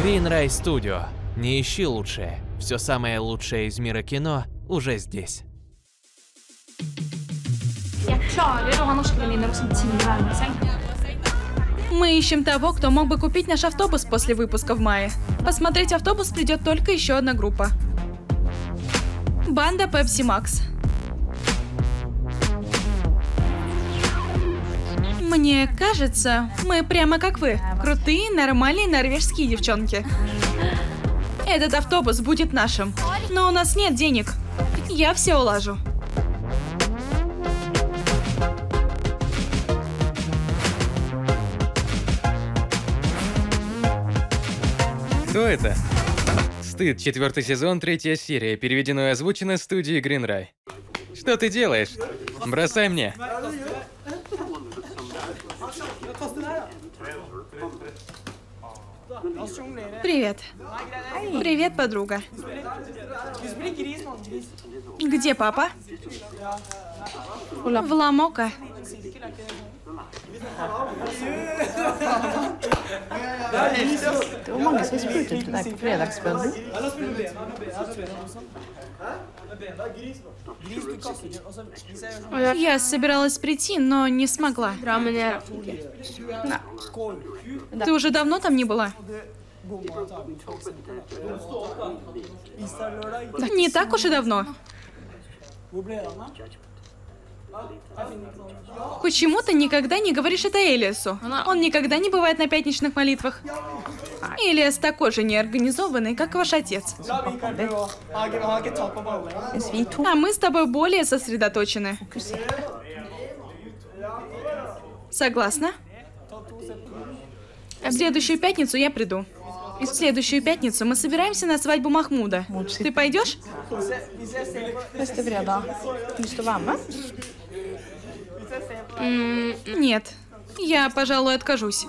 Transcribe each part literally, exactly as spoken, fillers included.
Greenray Studio. Не ищи лучшее. Все самое лучшее из мира кино уже здесь. Мы ищем того, кто мог бы купить наш автобус после выпуска в мае. Посмотреть автобус придет только еще одна группа. Банда Pepsi Max. Мне кажется, мы прямо как вы. Крутые, нормальные норвежские девчонки. Этот автобус будет нашим. Но у нас нет денег. Я все улажу. Кто это? Стыд, четвертый сезон, третья серия, переведено и озвучено студией Greenray. Что ты делаешь? Бросай мне. Привет. Привет, подруга. Где папа? В Ламока. Det var mange som spurte til deg på fredagsbønnen. Я собиралась прийти, но не смогла. Ты уже давно там не была? Не так уж и давно. Почему ты никогда не говоришь это Элиасу? Он никогда не бывает на пятничных молитвах. Элиас такой же неорганизованный, как ваш отец. А мы с тобой более сосредоточены. Согласна? В следующую пятницу я приду. В следующую пятницу мы собираемся на свадьбу Махмуда. Ты пойдешь? Neste fredag. Lyst til å være med? М, Нет. Я, пожалуй, откажусь.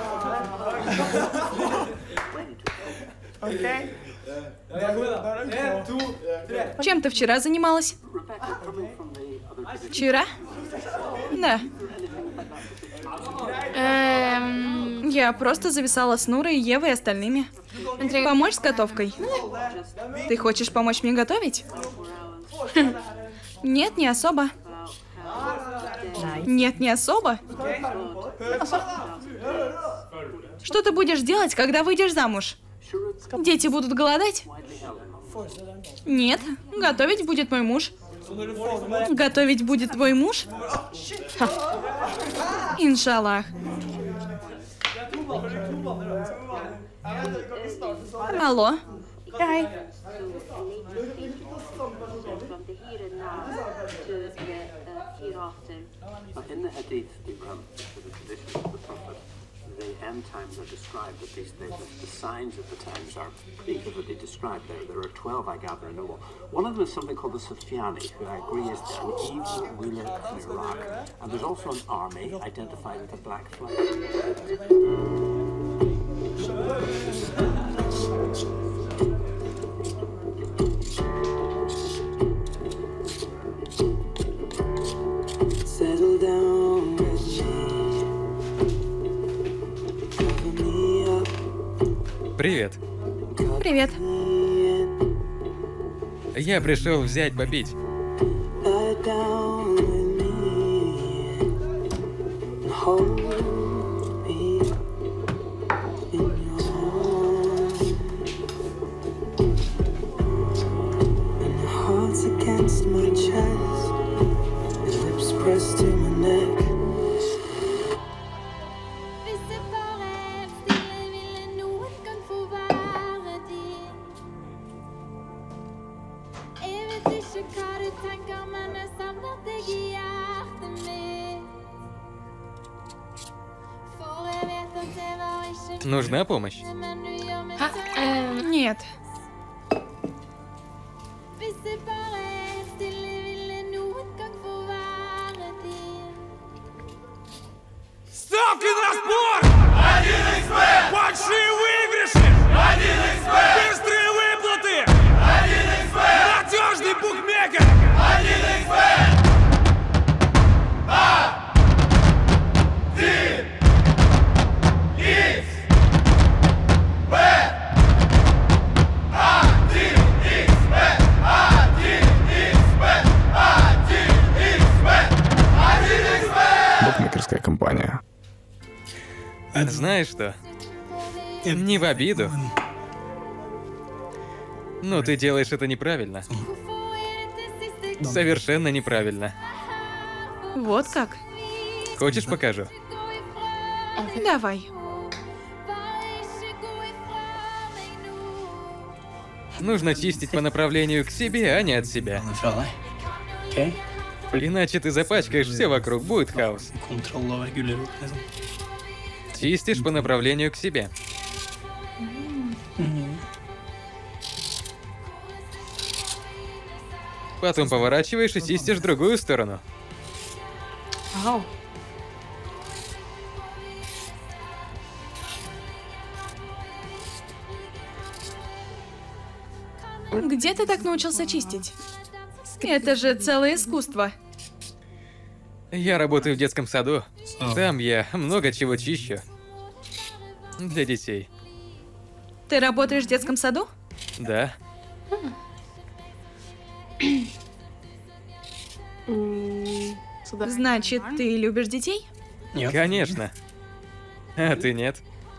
Чем ты вчера занималась? Вчера? Да. Эм, я просто зависала с Нурой, Евой и остальными. Помочь с готовкой? Ты хочешь помочь мне готовить? Нет, не особо. Нет, не особо. Что ты будешь делать, когда выйдешь замуж? Дети будут голодать? Нет, готовить будет мой муж. Готовить будет твой муж? Ха. Иншаллах. Алло? Hei. In the Hadith, the, um, the traditions of the Prophet, the end times are described, at least the, the, the signs of the times are pretty vividly described. There, there are twelve, I gather, in all. One of them is something called the Sufyani, who I agree is an evil ruler of Iraq. And there's also an army identified with a black flag. Settle down with me. Cover me up. Привет. Привет. Я пришел взять Бобить. Lie down with me. Hold me in your arms. And your heart's against my chest. Your lips pressed to my neck. Hvis jeg bare er stille, vil jeg noen gang få være din. Jeg vet ikke hva du tenker, men jeg savner deg i hjertet mitt. For jeg vet at det var ikke Нужна помощь? men du gjør meg А, til. э, нет. Hvis jeg bare er stille, vil jeg noen gang få være din. Ставки на спорт! один икс бет! Большие выигрыши! один икс бет! Быстрые выплаты! один икс бет! Надежный букмекер! один икс бет! один икс бет! Знаешь что? Не в обиду. Но ты делаешь это неправильно. Совершенно неправильно. Вот как. Хочешь, покажу? Давай. Нужно чистить по направлению к себе, а не от себя. Иначе ты запачкаешь все вокруг, будет хаос. Чистишь по направлению к себе. Потом поворачиваешь и чистишь в другую сторону. Вау. Где ты так научился чистить? Это же целое искусство. Я работаю в детском саду. Там я много чего чищу. Для детей. Ты работаешь в детском саду? Да. Значит, ты любишь детей? Конечно. А ты нет?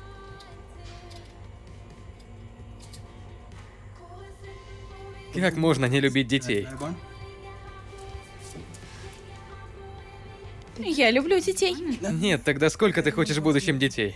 Как можно не любить детей? Я люблю детей. Нет, тогда сколько ты хочешь в будущем детей?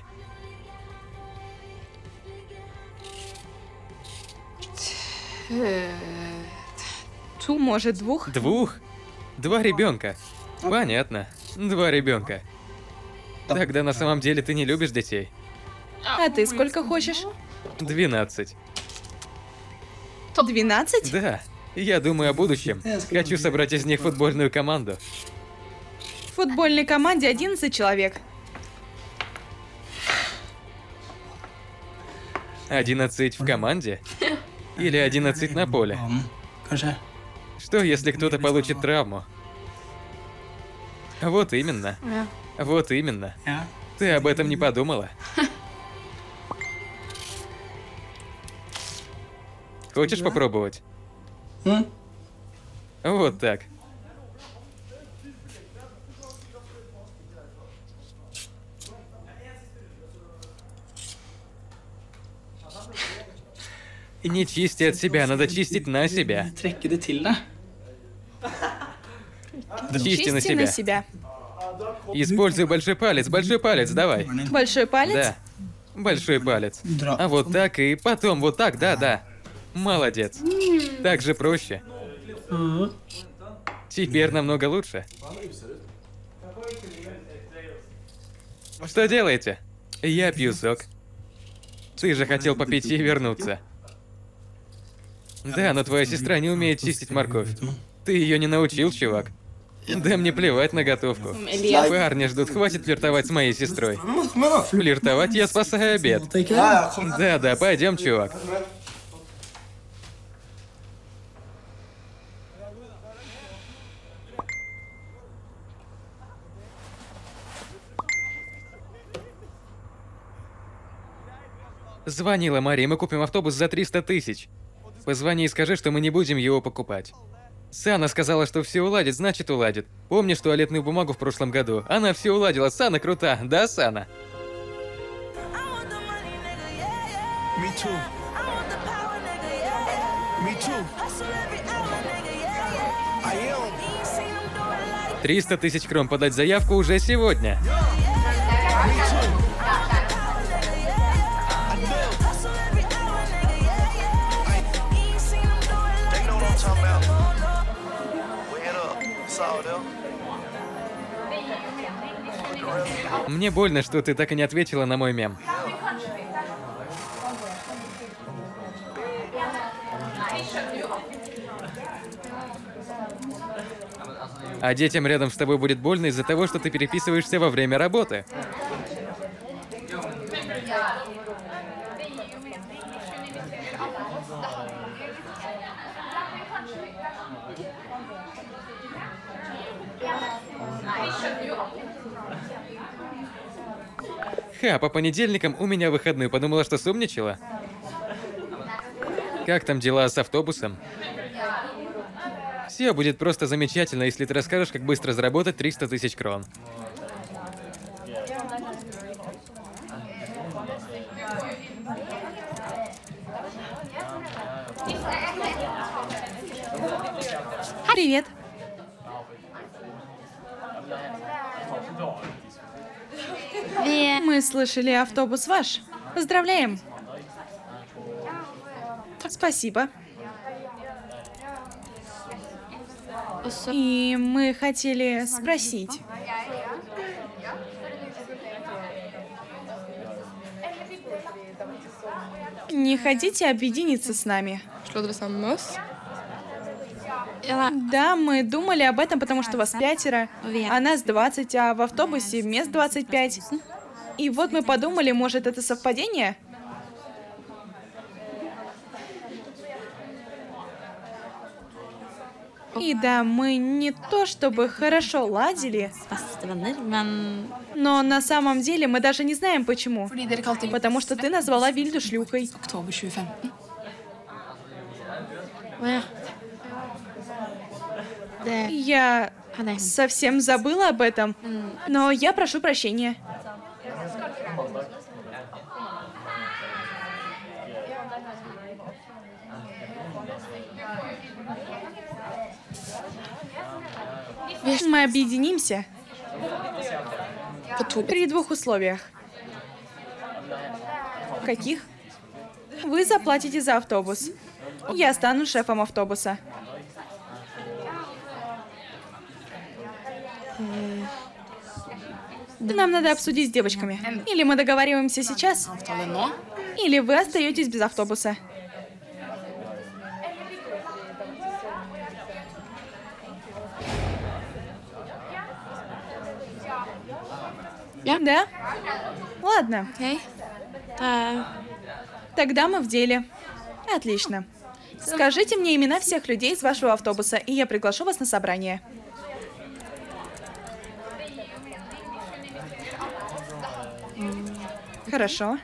Ту, может, двух? Двух? Два ребенка. Понятно. Два ребенка. Тогда на самом деле ты не любишь детей. А ты сколько хочешь? Двенадцать. Двенадцать? Да. Я думаю о будущем. Хочу собрать из них футбольную команду. В футбольной команде одиннадцать человек. Одиннадцать в команде? Или одиннадцать на поле? Что, если кто-то получит травму? Вот именно. Вот именно. Ты об этом не подумала? Хочешь попробовать? Вот так. Не чисти от себя, надо чистить на себя. Чисти на себя. на себя. Используй большой палец, большой палец, давай. Большой палец? Да. Большой палец. А вот так и потом вот так, да, да. Молодец. Так же проще. Теперь намного лучше. Что делаете? Я пью сок. Ты же хотел попить и вернуться. Да, но твоя сестра не умеет чистить морковь. Ты ее не научил, чувак. Да мне плевать на готовку. Парни ждут, хватит флиртовать с моей сестрой. Флиртовать, я спасаю обед. Да-да, пойдем, чувак. Звонила Мария, мы купим автобус за триста тысяч. Позвони и скажи, что мы не будем его покупать. Сана сказала, что все уладит, значит уладит. Помнишь туалетную бумагу в прошлом году? Она все уладила, Сана крута, да, Сана? триста тысяч крон подать заявку уже сегодня. Мне больно, что ты так и не ответила на мой мем. А детям рядом с тобой будет больно из-за того, что ты переписываешься во время работы. Ха, по понедельникам у меня выходной. Подумала, что сумничала? Как там дела с автобусом? Все будет просто замечательно, если ты расскажешь, как быстро заработать триста тысяч крон. Привет. Мы слышали, автобус ваш. Поздравляем. Спасибо. И мы хотели спросить. Не хотите объединиться с нами? Slår dere sammen med oss? Да, мы думали об этом, потому что вас пятеро, а нас двадцать, а в автобусе мест двадцать пять. И вот мы подумали, может, это совпадение? И да, мы не то чтобы хорошо ладили, но на самом деле мы даже не знаем почему. Fordi dere kalte Потому что ты назвала Вильду шлюхой. oktober tjue femten. Я совсем забыла об этом, но я прошу прощения. Мы объединимся På to при двух условиях. Каких? Вы заплатите за автобус. Я стану шефом автобуса. Нам надо обсудить с девочками. Или мы договариваемся сейчас, avtale nå. или вы остаетесь без автобуса. Да? Ладно. Окей. Тогда мы в деле. Отлично. Скажите мне имена всех людей из вашего автобуса, и я приглашу вас на собрание. Хорошо.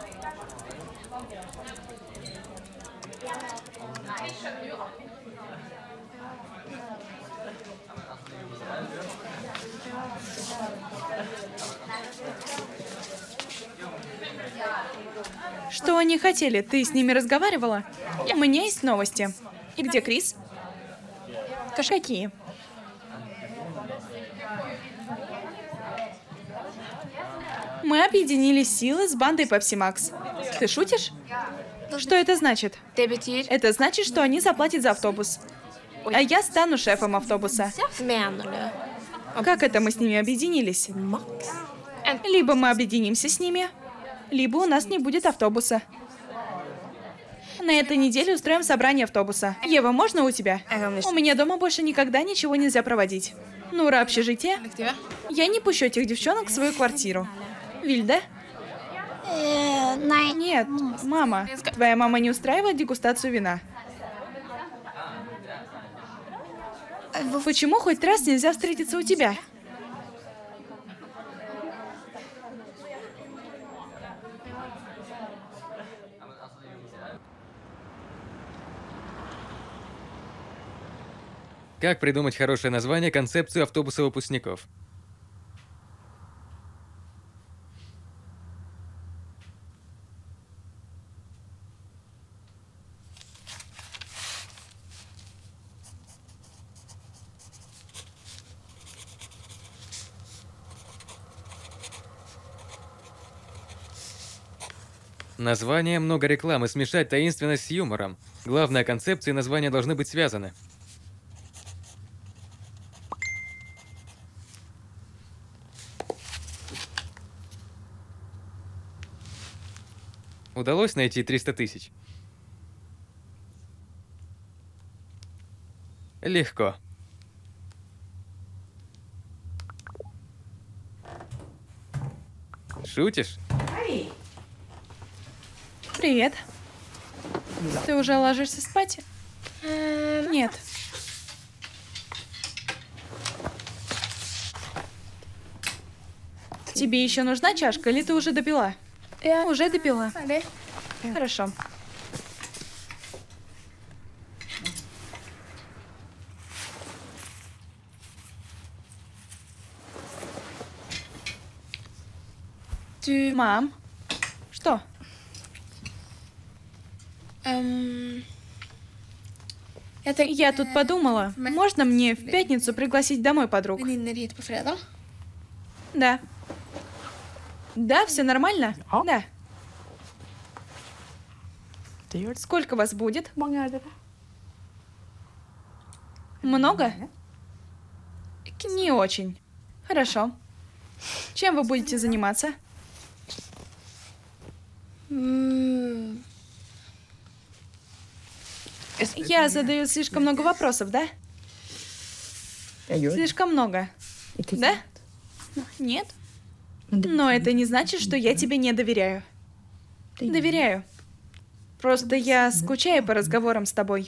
Что они хотели? Ты с ними разговаривала? У меня есть новости. И где Крис? Какие? Мы объединили силы с бандой Pepsi Max. Ты шутишь? Что это значит? Det betyr Это значит, что они заплатят за автобус. А я стану шефом автобуса. Mener du Как это мы с ними объединились? Max? Либо мы объединимся с ними, либо у нас не будет автобуса. На этой неделе устроим собрание автобуса. Ева, можно у тебя? У меня дома больше никогда ничего нельзя проводить. Нура, общежитие? Kollektivet? Я не пущу этих девчонок в свою квартиру. Вильда? Нет, мама. Твоя мама не устраивает дегустацию вина. Почему хоть раз нельзя встретиться у тебя? Как придумать хорошее название концепции автобуса выпускников? Название, много рекламы, смешать таинственность с юмором. Главная концепция и название должны быть связаны. Удалось найти триста тысяч? Легко. Шутишь? Привет. Ты уже ложишься спать? Нет. Тебе еще нужна чашка, или ты уже допила? Уже допила. Хорошо. Мам, что? Эм... Я, tänk... Я тут подумала, можно мне в пятницу пригласить домой подруг? Väninnor hit på fredag? Да. Да, все нормально? Да. Det gör det. Сколько вас будет? Hur många är det? Много? Не очень. Хорошо. Чем вы будете заниматься? Mm. Я задаю слишком много вопросов, да? Jag gör det. Слишком много. Inte Да? sant. Нет? Men det- Но это не значит, что я тебе не доверяю. Доверяю. Просто я скучаю по разговорам с тобой.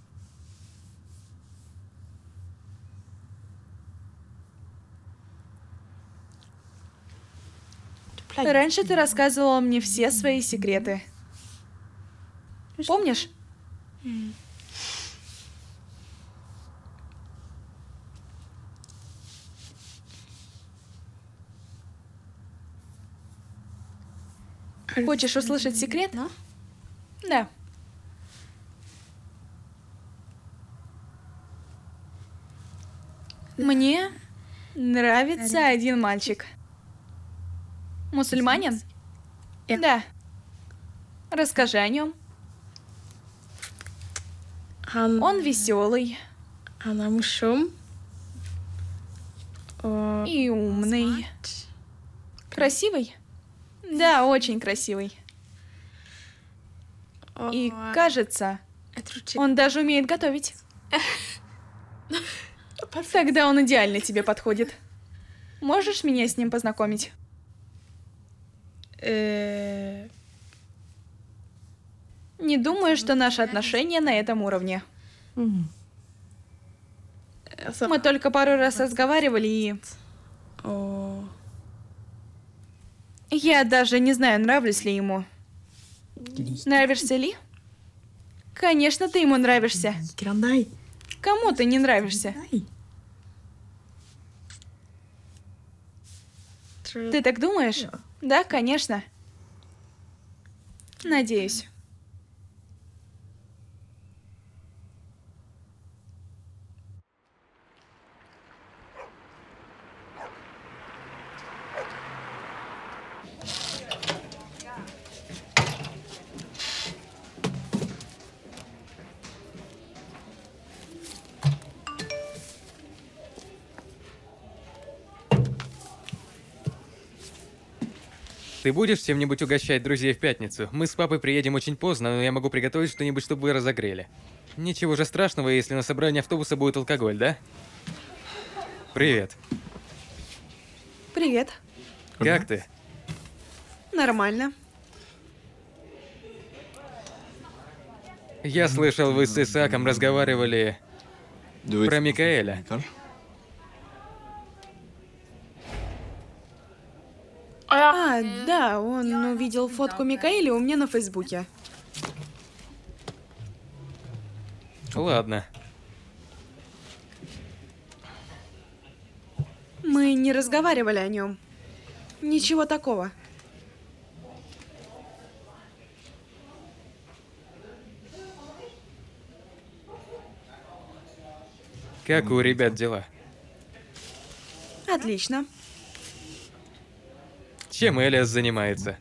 Du pleier- Раньше ты рассказывала мне все свои секреты. Помнишь? Хочешь услышать секрет? Да. Мне нравится один мальчик. Мусульманин? Да. Расскажи о нем. Han, Он веселый han är morsom. Och и умный. Красивый? Да, очень красивый. И och кажется, jag tror typ... он даже умеет готовить. Тогда он идеально тебе подходит. Можешь меня с ним познакомить? Eh, Не думаю, что наши отношения на этом уровне. Mm. alltså, Мы только пару раз разговаривали, и och... я даже не знаю, нравлюсь ли ему. Нравишься ли? Конечно, ты ему нравишься. Grann dig. Кому ты не нравишься? Nej. Tror... Ты так думаешь? Да, конечно. Надеюсь. Ты будешь чем-нибудь угощать друзей в пятницу? Мы с папой приедем очень поздно, но я могу приготовить что-нибудь, чтобы вы разогрели. Ничего же страшного, если на собрании автобуса будет алкоголь, да? Привет. Привет. Как ты? Нормально. Я слышал, вы с Исааком разговаривали про Микаэля. А, да, он увидел фотку Микаэля у меня на Фейсбуке. Ладно. Мы не разговаривали о нем. Ничего такого. Как у ребят дела? Отлично. Чем Элиас занимается?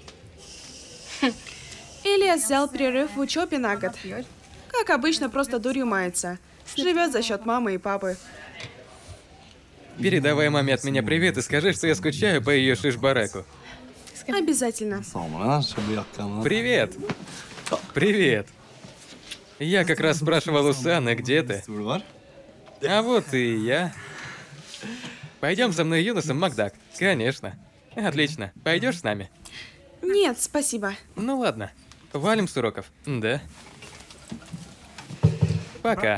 Илья взял перерыв в учебе на год. Как обычно, просто дурью мается. Живет за счет мамы и папы. Передавай маме от меня привет и скажи, что я скучаю по ее шиш-бараку. Обязательно. Привет! Привет! Я как раз спрашивал у Саны, где ты? А вот и я. Пойдем со мной, Юнусом, Макдак. Конечно. Отлично. Пойдешь с нами? Нет, спасибо. Ну ладно. Валим с уроков. Да. Пока.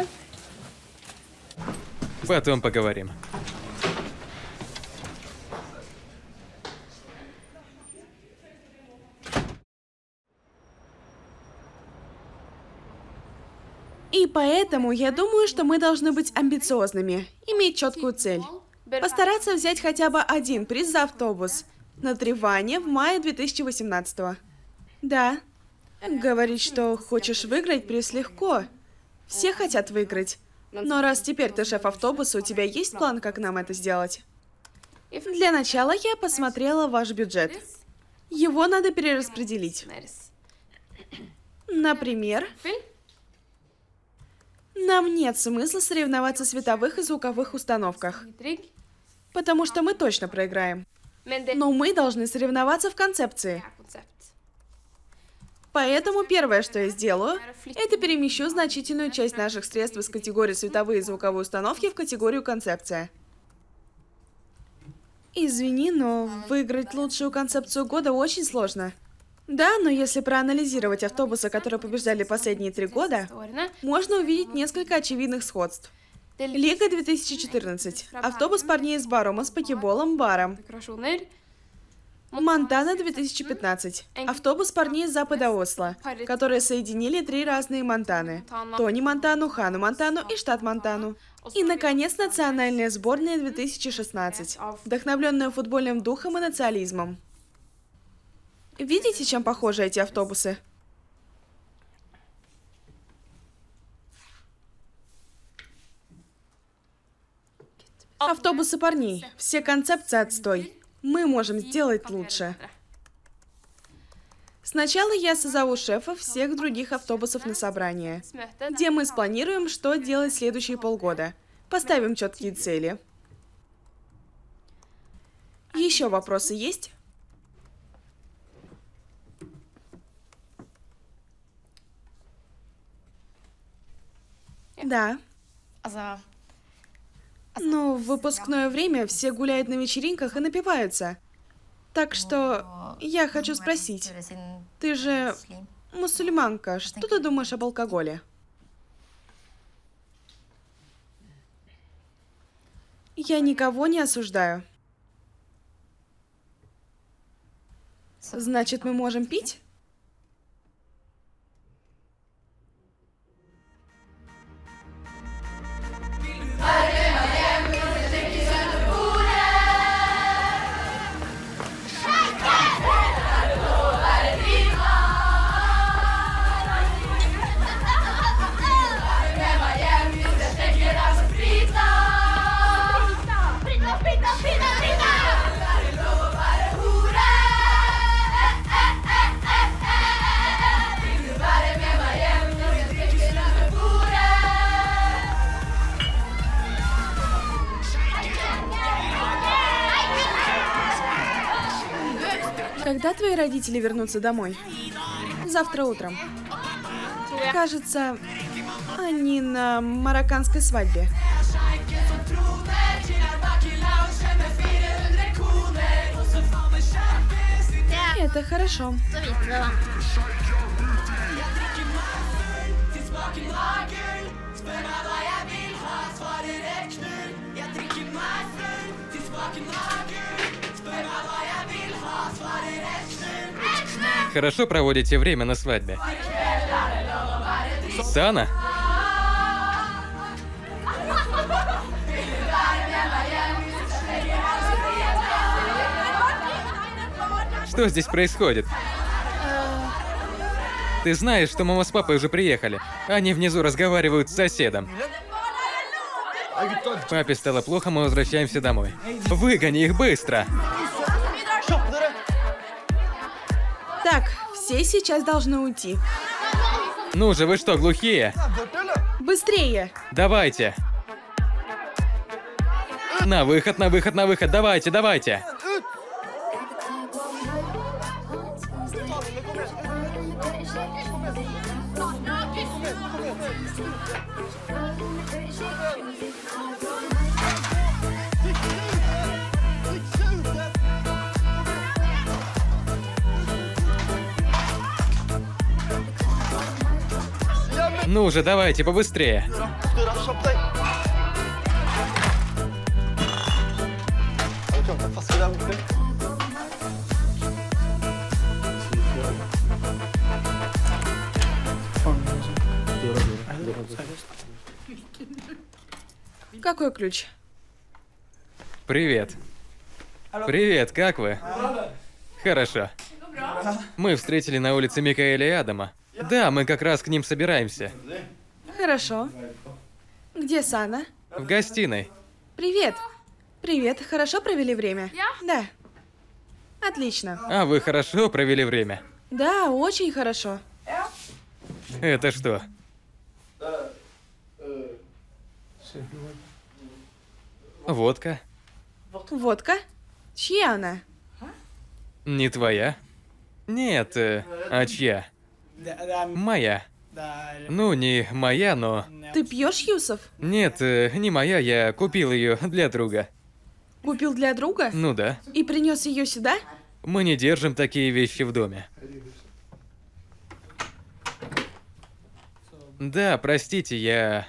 Потом поговорим. И поэтому я думаю, что мы должны быть амбициозными, иметь четкую цель. Постараться взять хотя бы один приз за автобус на Триване в мае две тысячи восемнадцатого. Да. Говорить, что хочешь выиграть, приз легко. Все хотят выиграть. Но раз теперь ты шеф автобуса, у тебя есть план, как нам это сделать? Для начала я посмотрела ваш бюджет. Его надо перераспределить. Например, нам нет смысла соревноваться в световых и звуковых установках, потому что мы точно проиграем. Но мы должны соревноваться в концепции. Поэтому первое, что я сделаю, это перемещу значительную часть наших средств из категории световые и звуковые установки в категорию концепция. Извини, но выиграть лучшую концепцию года очень сложно. Да, но если проанализировать автобусы, которые побеждали последние три года, можно увидеть несколько очевидных сходств. Лига две тысячи четырнадцать. Автобус парней из Барома с покеболом баром. Монтана две тысячи пятнадцать. Автобус парней из запада Осло, которые соединили три разные Монтаны. Тони Монтану, Хану Монтану и штат Монтану. И, наконец, национальная сборная две тысячи шестнадцать, вдохновленная футбольным духом и национализмом. Видите, чем похожи эти автобусы? Автобусы парней. Все концепции отстой. Мы можем сделать лучше. Сначала я созову шефов всех других автобусов на собрание, где мы спланируем, что делать следующие полгода. Поставим четкие цели. Еще вопросы есть? Да. Но в выпускное время все гуляют на вечеринках и напиваются. Так что я хочу спросить, ты же мусульманка, что ты думаешь об алкоголе? Я никого не осуждаю. Значит, мы можем пить? Когда твои родители вернутся домой? Завтра утром. Кажется, они на марокканской свадьбе. Это хорошо. Хорошо проводите время на свадьбе. Сана? Что здесь происходит? Ты знаешь, что мама с папой уже приехали. Они внизу разговаривают с соседом. Папе стало плохо, мы возвращаемся домой. Выгони их быстро! Так, все сейчас должны уйти. Ну же, вы что, глухие? Быстрее! Давайте! На выход, на выход, на выход, давайте, давайте! Ну же, давайте, побыстрее. Какой ключ? Привет. Привет, как вы? Хорошо. Мы встретили на улице Микаэля и Адама. Да, мы как раз к ним собираемся. Хорошо. Где Сана? В гостиной. Привет. Привет. Хорошо провели время? Да. Отлично. А вы хорошо провели время? Да, очень хорошо. Это что? Водка? Водка? Чья она? Не твоя? Нет, э, а чья? Моя. Ну, не моя, но... Ты пьешь, Юсов? Нет, э, не моя, я купил ее для друга. Купил для друга? Ну да. И принес ее сюда? Мы не держим такие вещи в доме. Да, простите, я...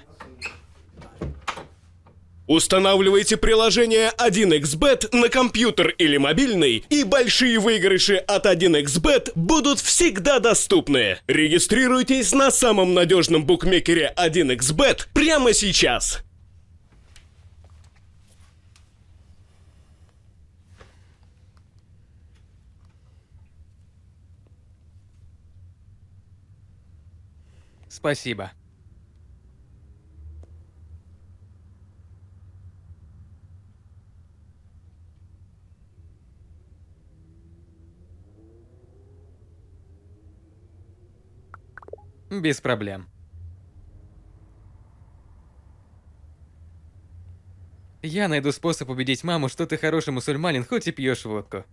Устанавливайте приложение один икс бет на компьютер или мобильный, и большие выигрыши от один икс бет будут всегда доступны. Регистрируйтесь на самом надежном букмекере один икс бет прямо сейчас. Спасибо. Без проблем. Я найду способ убедить маму, что ты хороший мусульманин, хоть и пьешь водку.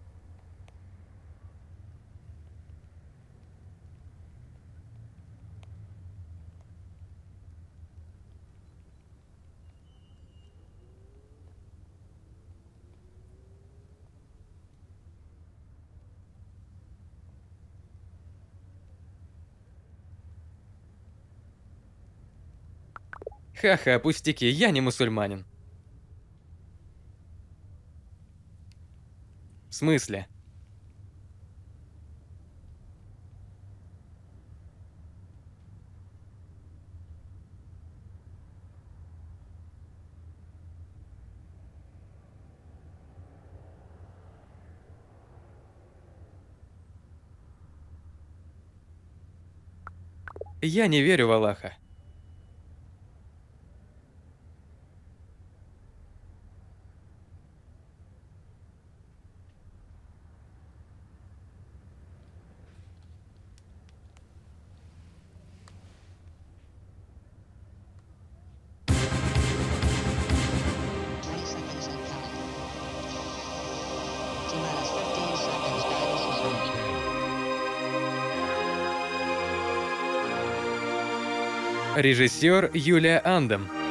Ха-ха, пустяки, я не мусульманин. В смысле? Я не верю в Аллаха. Режиссер Юлия Андем.